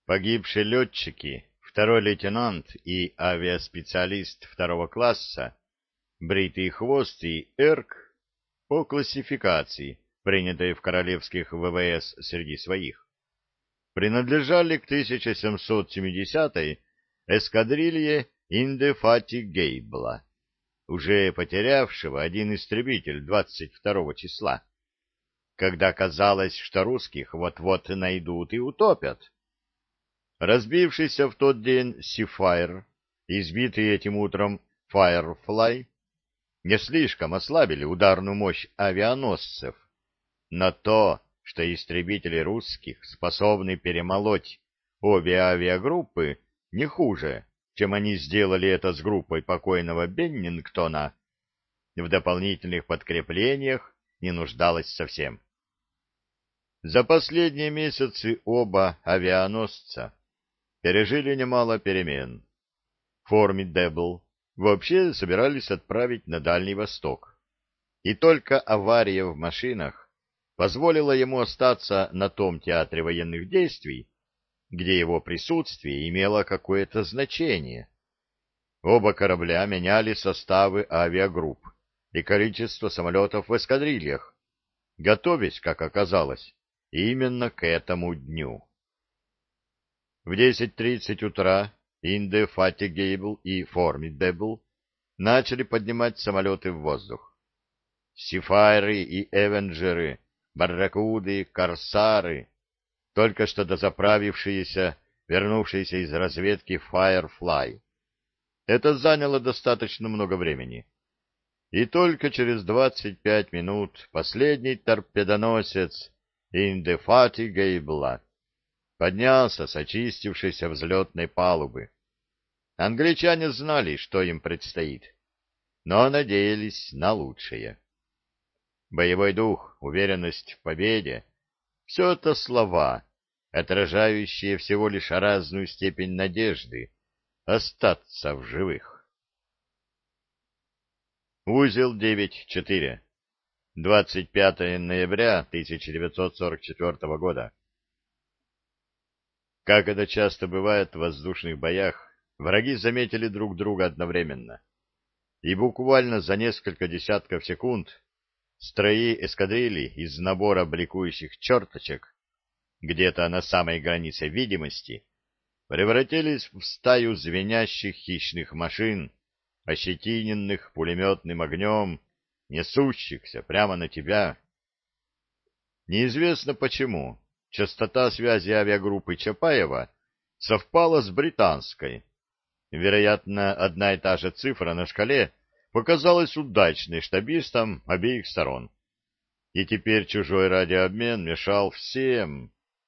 Погибшие летчики, второй лейтенант и авиаспециалист второго класса, Бритый хвост и Эрк по классификации, принятой в королевских ВВС среди своих, принадлежали к 1770-й эскадрилье Индефатигейбла, уже потерявшего один истребитель 22 числа, когда казалось, что русских вот-вот найдут и утопят. Разбившийся в тот день Сифайр и сбитый этим утром Файрфлай не слишком ослабили ударную мощь авианосцев, но то, что истребители русских способны перемолоть обе авиагруппы не хуже, чем они сделали это с группой покойного Беннингтона, в дополнительных подкреплениях не нуждалось совсем. За последние месяцы оба авианосца пережили немало перемен. Формидебл вообще собирались отправить на Дальний Восток, и только авария в машинах позволила ему остаться на том театре военных действий, где его присутствие имело какое-то значение. Оба корабля меняли составы авиагрупп и количество самолетов в эскадрильях, готовясь, как оказалось, именно к этому дню. В 10:30 утра Индефатигейбл и Формидебл начали поднимать самолеты в воздух. Сифайры и Эвенджеры, Барракуды, Корсары, только что дозаправившиеся, вернувшиеся из разведки Firefly. Это заняло достаточно много времени. И только через 25 минут последний торпедоносец Индефатигейбла поднялся с очистившейся взлетной палубы. Англичане знали, что им предстоит, но надеялись на лучшее. Боевой дух, уверенность в победе — все это слова, отражающие всего лишь разную степень надежды остаться в живых. Узел 9.4. 25 ноября 1944 года. Как это часто бывает в воздушных боях, враги заметили друг друга одновременно. И буквально за несколько десятков секунд строи эскадрильи из набора бликующих черточек, где-то на самой границе видимости, превратились в стаю звенящих хищных машин, ощетиненных пулеметным огнем, несущихся прямо на тебя. Неизвестно почему частота связи авиагруппы Чапаева совпала с британской. Вероятно, одна и та же цифра на шкале показалась удачной штабистам обеих сторон. И теперь чужой радиообмен мешал всем.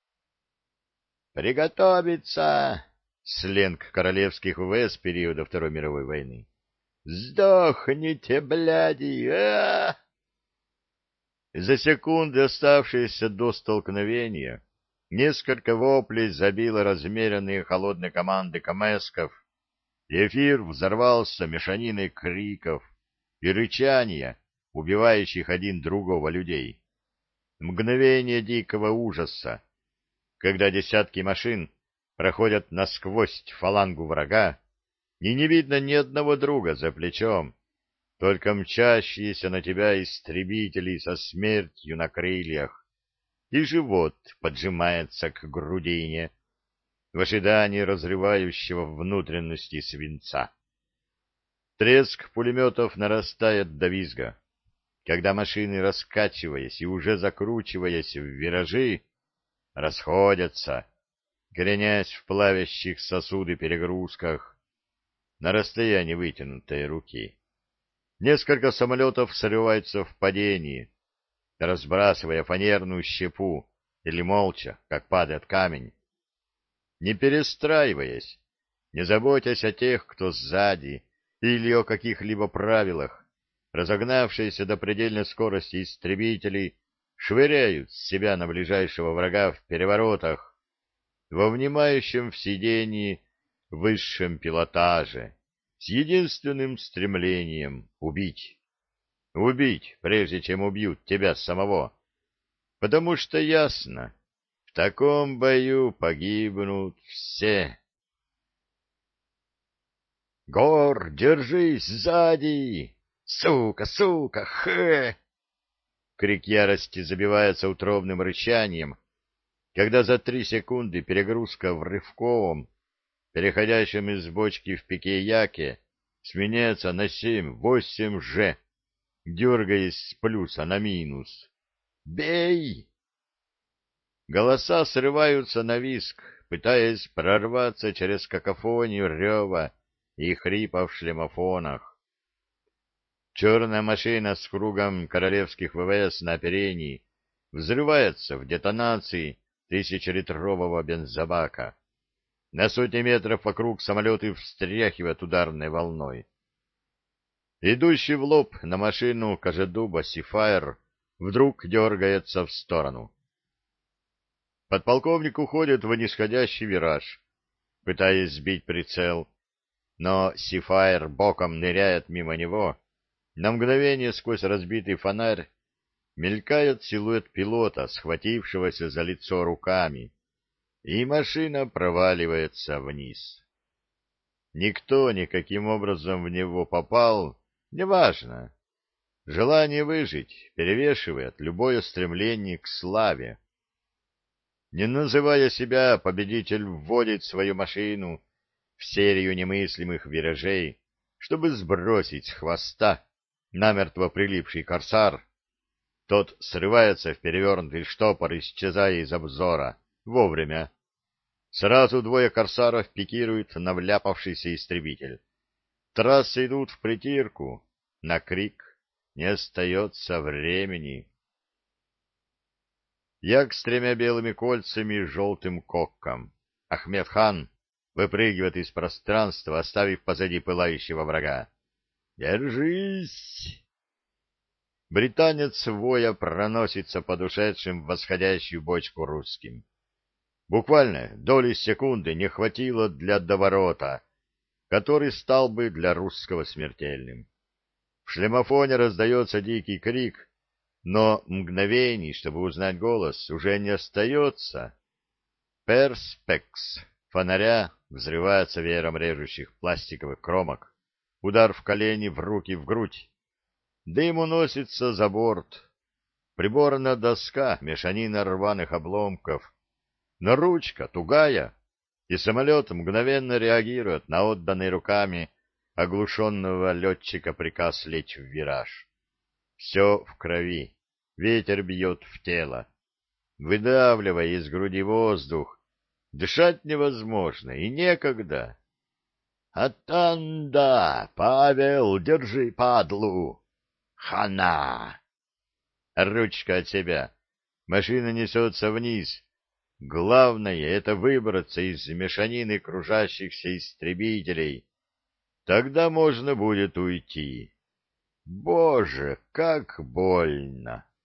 «Приготовиться!» — сленг королевских ВВС периода Второй мировой войны. «Сдохните, бляди! А-а-а!» За секунды, оставшиеся до столкновения, несколько воплей забило размеренные холодные команды камэсков. Эфир взорвался мешаниной криков и рычания, убивающих один другого людей. Мгновение дикого ужаса, когда десятки машин проходят насквозь фалангу врага, и не видно ни одного друга за плечом, только мчащиеся на тебя истребители со смертью на крыльях, и живот поджимается к грудине в ожидании разрывающего внутренности свинца. Треск пулеметов нарастает до визга, когда машины, раскачиваясь и уже закручиваясь в виражи, расходятся, кренясь в плавящих сосуды перегрузках на расстоянии вытянутой руки. Несколько самолетов срываются в падении, разбрасывая фанерную щепу или молча, как падает камень. Не перестраиваясь, не заботясь о тех, кто сзади, или о каких-либо правилах, разогнавшиеся до предельной скорости истребители швыряют себя на ближайшего врага в переворотах, во внимающем в сидении высшем пилотаже, с единственным стремлением — убить. Убить, прежде чем убьют тебя самого. Потому что ясно, в таком бою погибнут все. Гор, держись сзади! Сука, сука, хэ! Крик ярости забивается утробным рычанием, когда за 3 секунды перегрузка в рывковом, переходящем из бочки в пике яке, сменяется на 7-8 же, дергаясь с плюса на минус. «Бей!» Голоса срываются на визг, пытаясь прорваться через какофонию рева и хрипа в шлемофонах. Черная машина с кругом королевских ВВС на оперении взрывается в детонации 1000-литрового бензобака. На сотни метров вокруг самолеты встряхивают ударной волной. Идущий в лоб на машину Кожедуба Сифайр вдруг дергается в сторону. Подполковник уходит в нисходящий вираж, пытаясь сбить прицел, но Сифайр боком ныряет мимо него. На мгновение сквозь разбитый фонарь мелькает силуэт пилота, схватившегося за лицо руками, и машина проваливается вниз. Никто никаким образом в него попал, неважно. Желание выжить перевешивает любое стремление к славе. Не называя себя, победитель вводит свою машину в серию немыслимых виражей, чтобы сбросить с хвоста намертво прилипший корсар. Тот срывается в перевернутый штопор, исчезая из обзора. Вовремя. Сразу 2 корсаров пикируют на вляпавшийся истребитель. Трассы идут в притирку. На крик не остается времени. Як с 3 белыми кольцами и желтым кокком. Ахмед хан выпрыгивает из пространства, оставив позади пылающего врага. «Держись!» Британец воя проносится под ушедшим в восходящую бочку русским. Буквально доли секунды не хватило для доворота, который стал бы для русского смертельным. В шлемофоне раздается дикий крик, но мгновений, чтобы узнать голос, уже не остается. Перспекс фонаря взрывается веером режущих пластиковых кромок. Удар в колени, в руки, в грудь. Дым уносится за борт. Приборная доска, мешанина рваных обломков. Но ручка тугая, и самолет мгновенно реагирует на отданный руками оглушенного летчика приказ лечь в вираж. Все в крови, ветер бьет в тело. Выдавливая из груди воздух, дышать невозможно и некогда. «Атанда! Павел, держи падлу! Хана!» Ручка от себя. Машина несется вниз. Главное — это выбраться из мешанины кружащихся истребителей. Тогда можно будет уйти. Боже, как больно!